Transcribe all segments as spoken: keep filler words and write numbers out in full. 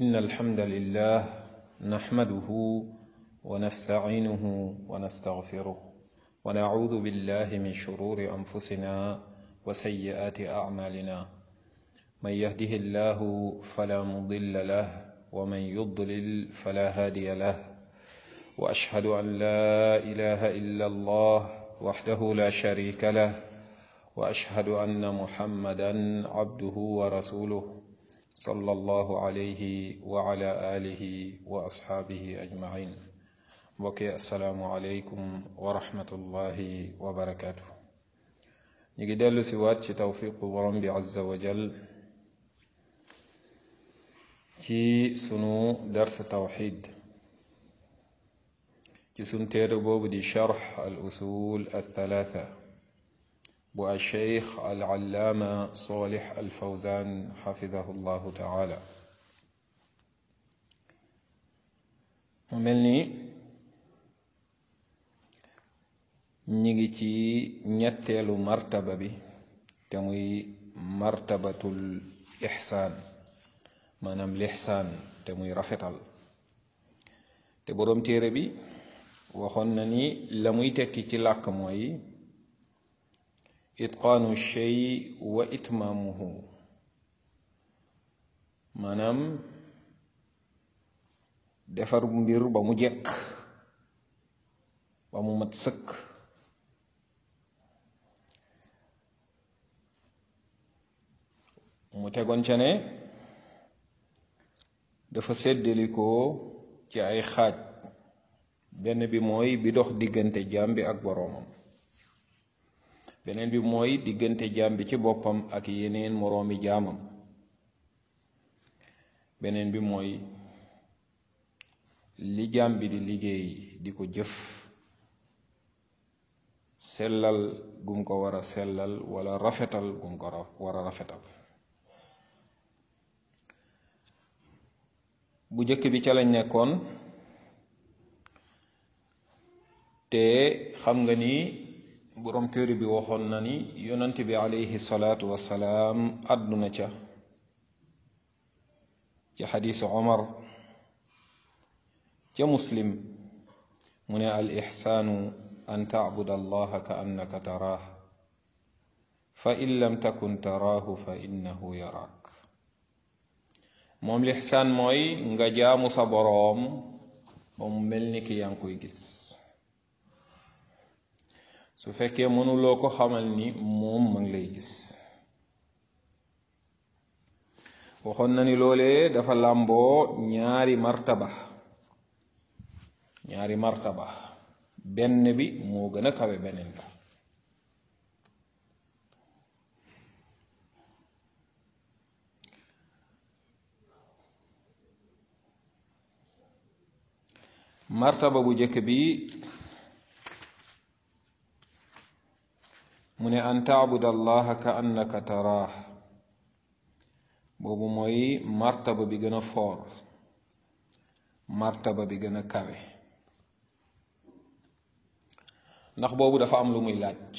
إن الحمد لله نحمده ونستعينه ونستغفره ونعوذ بالله من شرور أنفسنا وسيئات أعمالنا من يهده الله فلا مضل له ومن يضلل فلا هادي له وأشهد أن لا إله إلا الله وحده لا شريك له وأشهد أن محمدا عبده ورسوله صلى الله عليه وعلى آله وأصحابه أجمعين بقي السلام عليكم ورحمة الله وبركاته نجدل سوات توفيق ورب عز وجل في سنو درس التوحيد في سنتير بوب دي شرح الأصول الثلاثة بو الشيخ العلامة صالح الفوزان حفظه الله تعالى مملني نيجي تي ñettelu martaba bi te muy martabatul ihsan manam l'ihsan te muy rafetal te borom téere bi waxon na ni la muy tekki ci làkk mooy itqaanu shay wa itmaamuhu maanaam defar mbir ba mu jekk ba mu mat sëkk mu tegoon ca ne dafa séddalikoo ci ay xaaj benn bi mooy bi dox diggante jaam bi ak boroomam beneen bi mooy diggante jaam bi ci boppam ak yeneen moroomi jaamam beneen bi mooy li jaam bi di liggéey di ko jëf sellal gum ko war a sellal wala rafetal gum ko war a rafetal bu jëkk bi ca lañ nekkoon te xam nga ni borom téere bi waxoon na ni yonent bi alayhi salaatu wasalaam àdduna ca ci xadiisu omar ca muslim mu ne al ixsaanu an tacbuda allaha ka annaka taraah fa in lam takun taraahu fa innahu yaraak moom lixsaan mooy nga jaamu sa boroom ba mu mel ni ki yaa ngi koy gis su fekkee mënuloo ko xamal ni moom ma ngi lay gis waxoon na ni loolee dafa làmboo ñaari martaba ñaari martaba benn bi moo gën a kawe beneen ba martaba bu jëkk bi mu ne an taabud allaha ka annaka taraah boobu mooy martaba bi gën a foor martaba bi gën a kawe ndax boobu dafa am lu muy laaj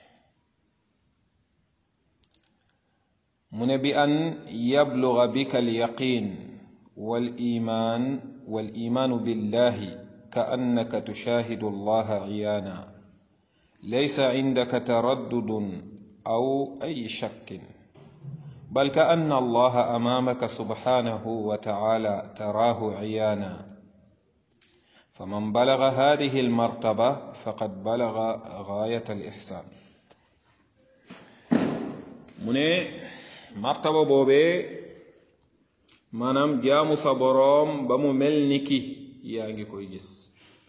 mu ne bi an yabluga bika alyaqin wal iman wal imaanu billahi ka annaka tushahidu allaha iyaana ليس عندك تردد أو أي شك بل كأن الله أمامك سبحانه وتعالى تراه عيانا فمن بلغ هذه المرتبة فقد بلغ غاية الإحسان من مرتبة بوبي manam jaamu sa boroom ba mu mel ni ki yaa ngi koy gis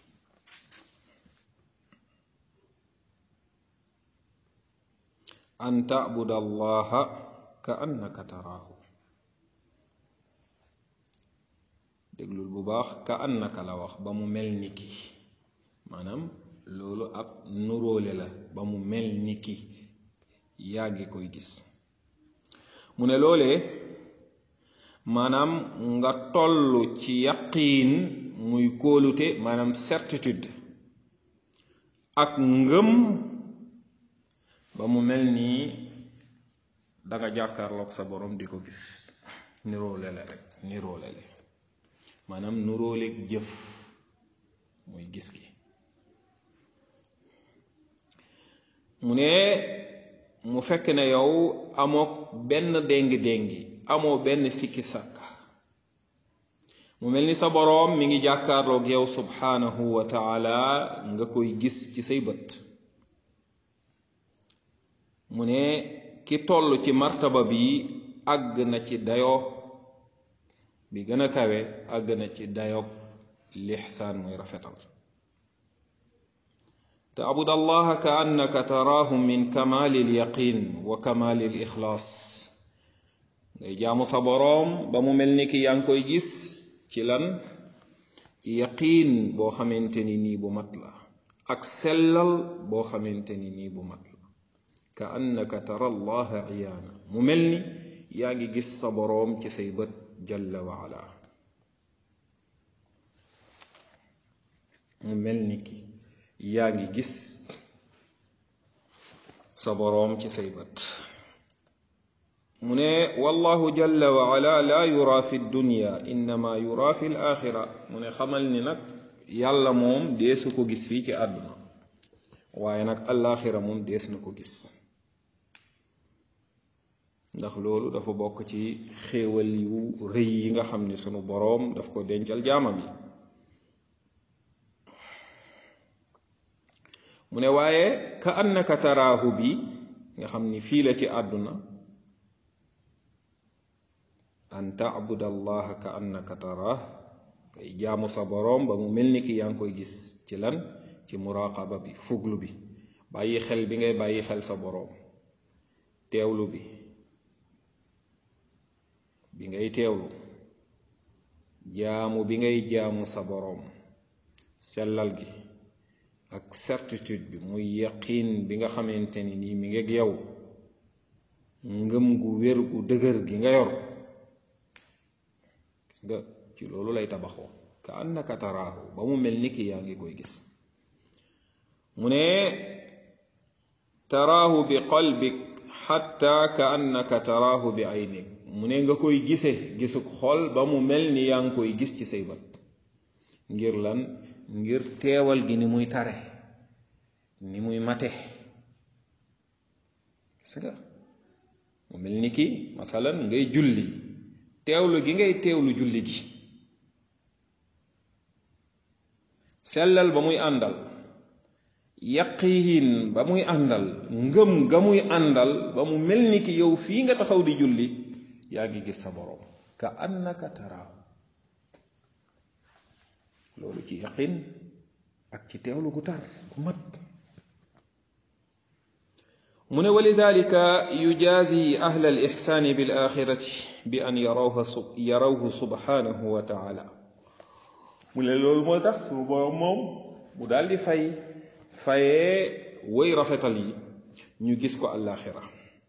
an ta'buda allaha ka annaka taraahu déglul bu baax ka annaka la wax ba mu mel ni ki maanaam loolu ab nuróole la ba mu mel ni ki yaa ngi koy gis mu ne loolee maanaam nga tollu ci yaqiin muy kóolute maanaam certitude ak ngëm ba mu mel nii danga jàkkaarloog sa borom di ko gis niroole la rek niroole la maanaam nuróoleeg jëf muy gis gi. mu ne mu fekk ne yow amoo benn déngi-déngi amoo benn sikki sàkk mu mel ni sa boroom mi ngi jàkkaarloog yow subhanahu wa taala nga koy gis ci say bët. mu ne ki toll ci martaba bi àgg na ci dayo bi gën a kawe àgg na ci dayoog lixsaan muy rafetal. تعبد الله كأنك تراه من كمال اليقين وكمال الإخلاص ngay jaamu sa boroom ba mu mel ni ki yaa ngi koy gis ci lan ci yaqiin boo xamante ni nii bu mat la ak sellal boo xamante ni nii bu mat la كأنك ترى الله عيانا mu mel ni yaa ngi gis sa boroom ci say bët jalla wa ala mu mel ni ki yaa ngi gis sa boroom ci say bët. mu ne wallahu jalla wa ala la yura fi dunya innama yura fi l axira mu ne xamal ni nag yàlla moom deesu ko gis fii ci àdduna waaye nag alaxira moom dees na ko gis ndax loolu dafa bokk ci xéewal yu rëy yi nga xam ne sunu boroom daf ko dencal jaamam yi. mu ne waaye ka annaka taraahu bi nga xam ni fii la ci àdduna an taabud allaha ka annaka taraah ngay jaamu sa boroom ba mu mel ni ki yaa ngi koy gis ci lan ci muraqaba bi fuglu bi bàyyi xel bi ngay bàyyi xel sa boroom teewlu bi bi ngay teewlu jaamu bi ngay jaamu sa boroom sellal gi ak certitude bi muy yaqiin bi nga xamante ni nii mi ngeeg yow ngëm gu wér gu dëgër gi nga yor gis nga ci loolu lay tabaxoo ka annaka taraahu ba mu mel ni ki yaa ngi koy gis. mu ne taraahu bi qalbik xatta ka annaka taraahu bi aynik mu ne nga koy gise gisuk xol ba mu mel ni yaa ngi koy gis ci say bët ngir lan ngir teewal gi ni muy tare ni muy mate gis nga mu mel ni ki masalan ngay julli teewlu gi ngay teewlu julli gi sellal ba muy àndal yaqiin ba muy àndal ngëm ga muy àndal ba mu mel ni ki yow fii nga taxaw di julli yaa ngi gis sa boroom ka annaka taraahu loolu ci yaqin ak ci teewlu gu tar gu mat. mu ne walidalika yujazi ahla al ixsaani bil axirati bi an yarawha yarawhu subhanahu wa taala mu ne loolu moo tax suñu boroom moom mu daal di fay fayee woy rafetal yi ñu gis ko àllaaxira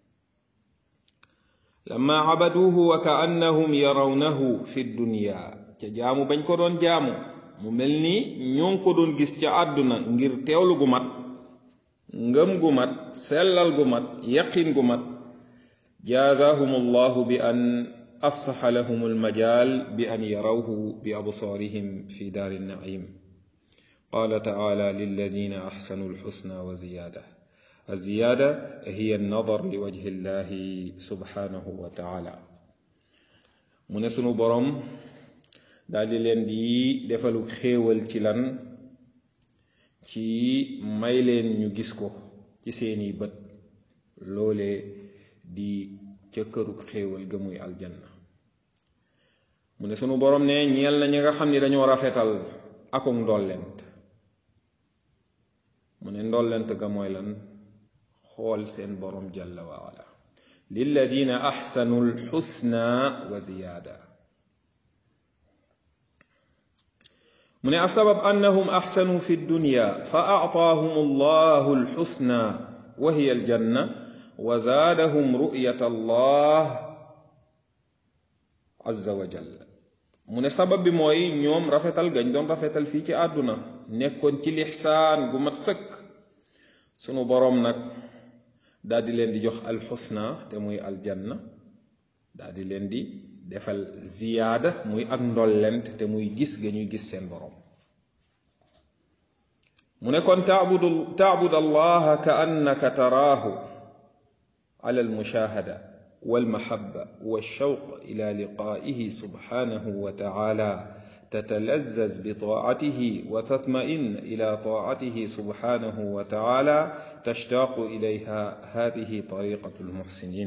lamma abaduuhu wa ka annahum yarawnahu fi dunya ca jaamu bañ ko doon jaamu mu mel ni ñoo ngi ko doon gis ca àdduna ngir teewlu gu mat ngëm gu mat sellal gu mat yaqin gu mat jaazahum allahu bi an afsaxa lahum almajaal bi an yarawhu bi absaarihim fi daari nnaim qaala taala lilladina axsanu alxusna wa ziyaada الزيادة هي النظر لوجه الله سبحانه وتعالى mu ne sunu boroom daldi leen di defalu xéewal ci lan ci may leen ñu gis ko ci seeni bët loole di ca kërug xéewal ga muy aljanna mu ne sunu boroom ne ñeel na ñi nga xam ni dañoo rafetal akuk ndollent mu ne ndollent ga mooy lan xool seen boroom jalla wa ala lilladina axsanu alxusna wa ziyaada mu ne asabab annahum axsanu fi dunya fa aataahum allahu alxusna wa hiya aljanna wa zaadahum ru'yata allah azza wa jalla mu ne sabab bi mooy ñoom rafetal gañ doon rafetal fii ci àdduna nekkoon ci lixsaan gu mat sëkk sunu boroom nag daldi leen di jox alxusna te muy aljanna daldi leen di defal ziyaada muy ak ndollent te muy gis ga ñuy gis seen borom mu ne kon taabudu taabud allaha ka annaka taraahu ala almushahada walmahabba walshawq ila liqaa'ihi subhanahu wa ta'ala تتلذذ بطاعته وتطمئن إلى طاعته سبحانه وتعالى تشتاق إليها هذه طريقة المحسنين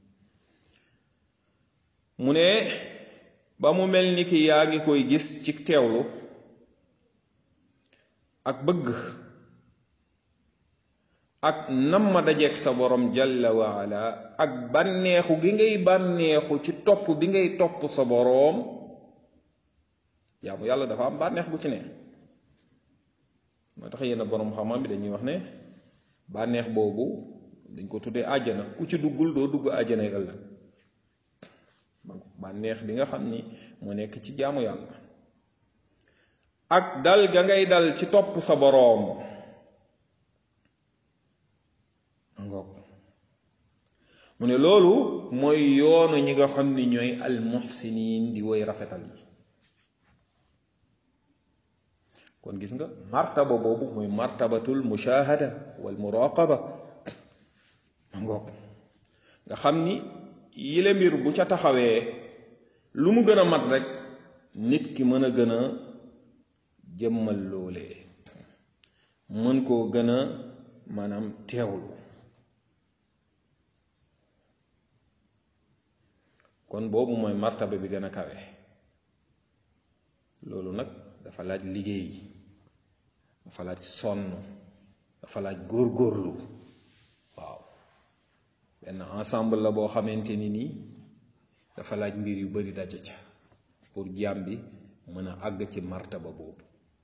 mu ne ba mu mel ni ki yaa ngi koy gis ci teewlu ak bëgg ak nam ma dajeeg sa borom jalla wa ala ak bànneexu gi ngay bànneexu ci topp bi ngay topp sa boroom jaamu yàlla dafa am bànneex bu ci ne moo tax yenn boroom xam-xam bi dañuy wax ne bànneex boobu dañ ko tuddee àjjana ku ci duggul doo dugg àjjana ëllëg bànneex bi nga xam ni moo nekk ci jaamu yàlla ak dal ga ngay dal ci topp sa boroom ngoog mu ne loolu mooy yoonu ñi nga xam ni ñooy almuhsinin di woy rafetal yi kon gis nga martaba boobu mooy martabatul mushahada wal muraqaba ngoog nga xam ni yile mbir bu ca taxawee lu mu gën a mat rek nit ki mën a gën a jëmmal loolee mën koo gën a maanaam teewlu kon boobu mooy martaba bi gën a kawe loolu nag dafa laaj liggéey dafa laaj sonn dafa laaj góorgóorlu waaw benn ensemble la boo xamante ni nii dafa laaj mbir yu bari daje ca pour jaam bi mën a àgg ci martaba boobu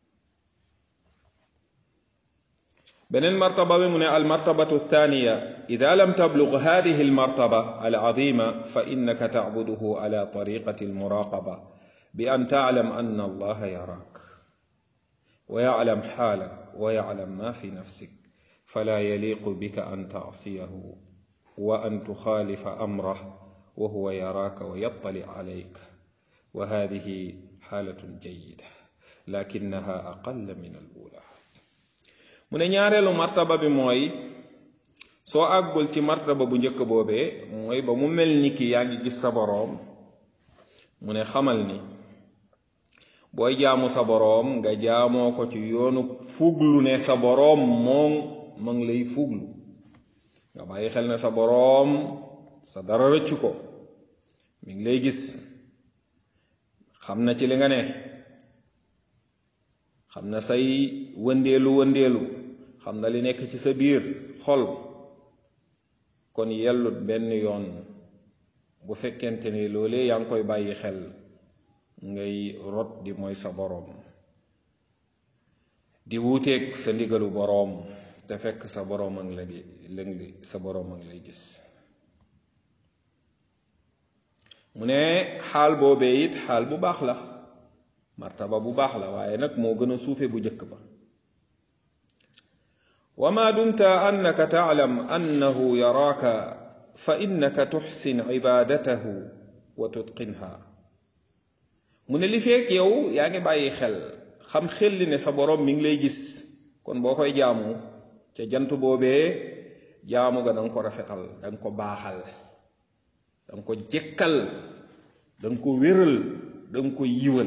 beneen martaba bi mu ne al martabatu thaniya ida lam tablug hadihi al martaba al azima fa innaka tacbuduhu ala tariqati al muraqaba bi an taclam anna allaha yarak wa yaclam xaalak wa yaclam ma fi nafsik fala yaliqu bika an tacsiyahu wa an tuxaalifa amrah wa huwa yaraaka wa yattali calayk wa hadihi xaalatun jayida lakinnaha aqalla min al ula mu ne ñaareelu martaba bi mooy soo àggul ci martaba bu njëkk boobee mooy ba mu mel ni ki yaa ngi gis sa boroom mu ne xamal ni booy jaamu sa boroom nga jaamoo ko ci yoonu fuglu ne sa boroom moom ma ngi lay fuglu nga bàyyi xel ne sa boroom sa dara rëccu ko mi ngi lay gis xam na ci li nga ne xam na say wëndeelu wëndeelu xam na li nekk ci sa biir xol kon yellut benn yoon bu fekkente ni loolee yaa ngi koy bàyyi xel ngay rot di mooy sa boroom di wuuteeg sa ndigalu boroom te fekk sa boroom a ngi la ngi sa boroom a ngi lay gis mu ne xaal boobee it xaal bu baax la martaba bu baax la waaye nag moo gën a suufe bu njëkk ba wa ma dumta annaka taclam annahu yaraaka fa innaka tuxsin cibaadatahu wa tutqinha mu ne li feek yow yaa ngi bàyyi xel xam xel li ne sa boroom mi ngi lay gis kon boo koy jaamu ca jant boobee jaamu ga danga ko rafetal danga ko baaxal danga ko jekkal danga ko wéral danga ko yiwal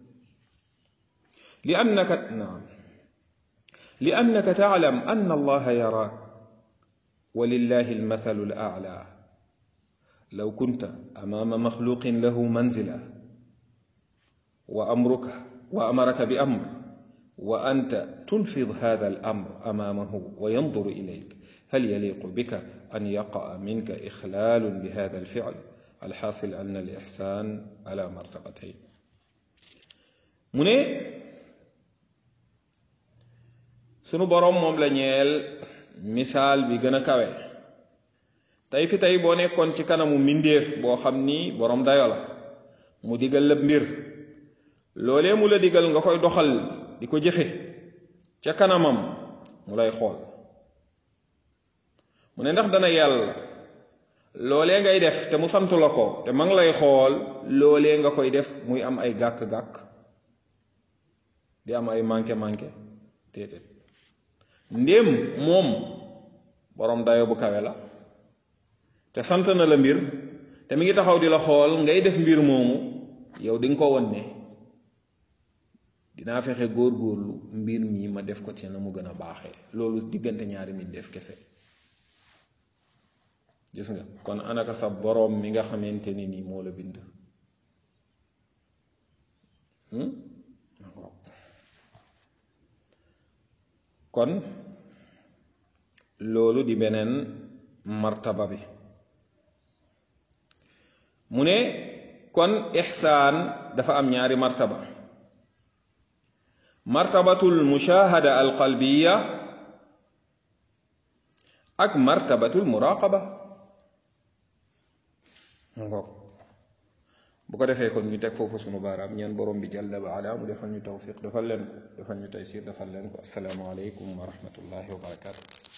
li annaka naam li annaka taclam anna allaha yaraak wa lillahi almathalu alacla law kunta amaama maxluqin lahu manzila wa amruka wa amaraka bi amr wa anta tunfid hada alamr amaamahu wa yanduru ilayk hal yaliqu bika an yaqaa minka ixlaalun bi hada alficl alxaasil an alixsaan ala martabatayn mu ne sunu boroom moom la ñeel misaal bi gën a kawe tey fi tey boo nekkoon ci kanamu mbindéef boo xam ni boroom dayo la mu digal la mbir loolee mu la digal nga koy doxal di ko jëfe ca kanamam mu lay xool mu ne ndax dana yàlla loolee ngay def te mu sant la ko te ma ngi lay xool loolee nga koy def muy am ay gàkk-gàkk di am ay manqué-manqué déedéet ndéem moom borom dayo bu kawe la te sant na la mbir te mi ngi taxaw di la xool ngay def mbir moomu yow di nga ko won ne dinaa fexe góor-góorlu mbir mi ma def ko ci na mu gën a baaxee loolu diggante ñaari nit def kese gis nga kon anaka sa boroom mi nga xamante ni nii moo la bind kon loolu di beneen martaba bi mu ne kon ixsaan dafa am ñaari martaba martabatul mushahada al qalbiya ak martabatul muraqaba ngoog bu ko defee kon ñu teg foofu sunu baaraam ñaan borom bi jalla wa ala mu defal ñu tawfiq defal leen ko defal ñu taysir defal leen ko assalaamu aleykum wa rahmatullahi wa barakatuh